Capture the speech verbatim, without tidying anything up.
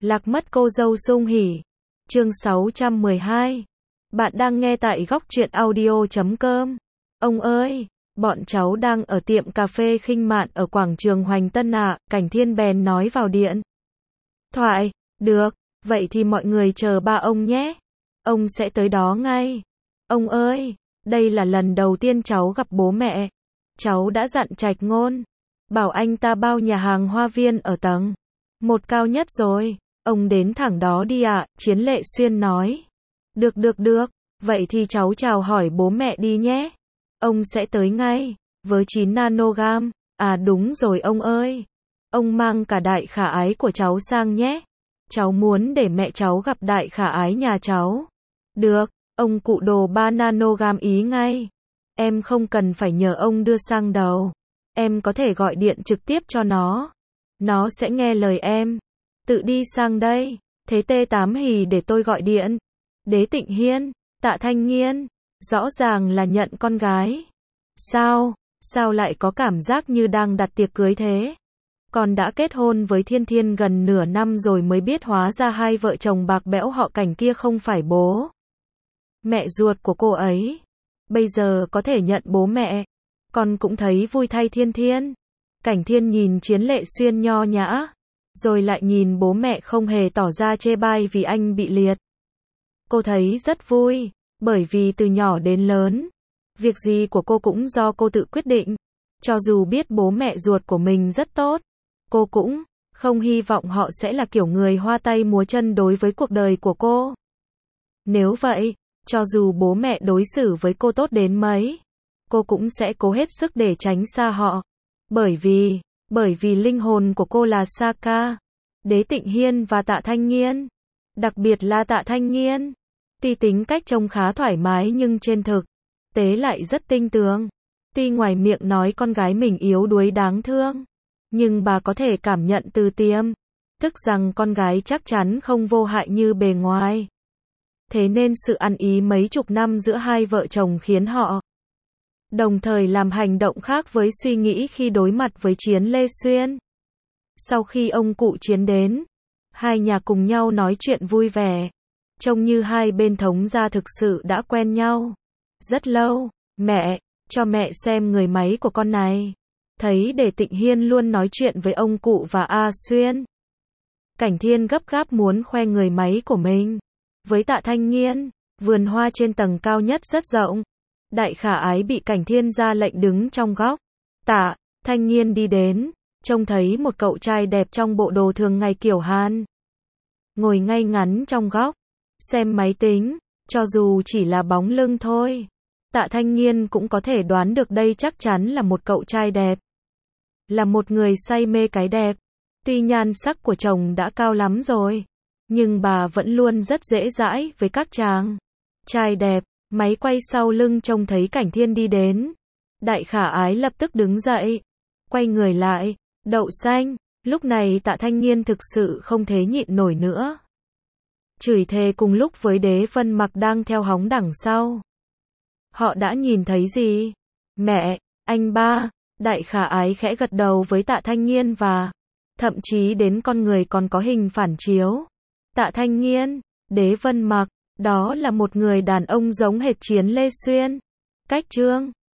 Lạc mất cô dâu sung hỉ. Chương sáu trăm mười hai. Bạn đang nghe tại góc truyện audio chấm com. Ông ơi, bọn cháu đang ở tiệm cà phê khinh mạn ở quảng trường Hoành Tân ạ, Cảnh Thiên bèn nói vào điện thoại. Được, vậy thì mọi người chờ ba ông nhé. Ông sẽ tới đó ngay. Ông ơi, đây là lần đầu tiên cháu gặp bố mẹ. Cháu đã dặn Trạch Ngôn, bảo anh ta bao nhà hàng Hoa Viên ở tầng một cao nhất rồi. Ông đến thẳng đó đi ạ, Chiến Lệ Xuyên nói. Được được được, vậy thì cháu chào hỏi bố mẹ đi nhé. Ông sẽ tới ngay, với chín nanogam. À đúng rồi ông ơi. Ông mang cả đại khả ái của cháu sang nhé. Cháu muốn để mẹ cháu gặp đại khả ái nhà cháu. Được, ông cụ đồ ba nanogam ý ngay. Em không cần phải nhờ ông đưa sang đâu. Em có thể gọi điện trực tiếp cho nó. Nó sẽ nghe lời em. Tự đi sang đây. Thế T tám hì để tôi gọi điện. Đế Tịnh Hiên, Tạ Thanh Nghiên. Rõ ràng là nhận con gái. Sao? Sao lại có cảm giác như đang đặt tiệc cưới thế? Con đã kết hôn với Thiên Thiên gần nửa năm rồi mới biết hóa ra hai vợ chồng bạc bẽo họ Cảnh kia không phải bố mẹ ruột của cô ấy. Bây giờ có thể nhận bố mẹ. Con cũng thấy vui thay Thiên Thiên. Cảnh Thiên nhìn Chiến Lệ Xuyên nho nhã, rồi lại nhìn bố mẹ không hề tỏ ra chê bai vì anh bị liệt. Cô thấy rất vui, bởi vì từ nhỏ đến lớn, việc gì của cô cũng do cô tự quyết định. Cho dù biết bố mẹ ruột của mình rất tốt, cô cũng không hy vọng họ sẽ là kiểu người hoa tay múa chân đối với cuộc đời của cô. Nếu vậy, cho dù bố mẹ đối xử với cô tốt đến mấy, cô cũng sẽ cố hết sức để tránh xa họ. Bởi vì, bởi vì linh hồn của cô là Saka, Đế Tịnh Hiên và Tạ Thanh Nghiên. Đặc biệt là Tạ Thanh Nghiên. Tuy tính cách trông khá thoải mái nhưng trên thực tế lại rất tinh tường. Tuy ngoài miệng nói con gái mình yếu đuối đáng thương, nhưng bà có thể cảm nhận từ tiềm thức rằng con gái chắc chắn không vô hại như bề ngoài. Thế nên sự ăn ý mấy chục năm giữa hai vợ chồng khiến họ đồng thời làm hành động khác với suy nghĩ khi đối mặt với Chiến Lê Xuyên. Sau khi ông cụ Chiến đến, hai nhà cùng nhau nói chuyện vui vẻ. Trông như hai bên thống gia thực sự đã quen nhau rất lâu. Mẹ, cho mẹ xem người máy của con này. Thấy Đế Tịnh Hiên luôn nói chuyện với ông cụ và A Xuyên, Cảnh Thiên gấp gáp muốn khoe người máy của mình với Tạ Thanh Nghiên. Vườn hoa trên tầng cao nhất rất rộng. Đại khả ái bị Cảnh Thiên ra lệnh đứng trong góc. Tạ Thanh Nghiên đi đến, trông thấy một cậu trai đẹp trong bộ đồ thường ngày kiểu Hàn, ngồi ngay ngắn trong góc, xem máy tính. Cho dù chỉ là bóng lưng thôi, Tạ Thanh Nghiên cũng có thể đoán được đây chắc chắn là một cậu trai đẹp, là một người say mê cái đẹp. Tuy nhan sắc của chồng đã cao lắm rồi, nhưng bà vẫn luôn rất dễ dãi với các chàng trai đẹp. Máy quay sau lưng trông thấy Cảnh Thiên đi đến, đại khả ái lập tức đứng dậy, quay người lại. Đậu xanh. Lúc này Tạ Thanh Nghiên thực sự không thể nhịn nổi nữa, chửi thề cùng lúc với Đế Vân Mặc đang theo hóng đằng sau. Họ đã nhìn thấy gì? Mẹ, anh ba. Đại khả ái khẽ gật đầu với Tạ Thanh Nghiên và thậm chí đến con người còn có hình phản chiếu. Tạ Thanh Nghiên, Đế Vân Mặc, đó là một người đàn ông giống hệt Chiến Lê Xuyên. Cách trương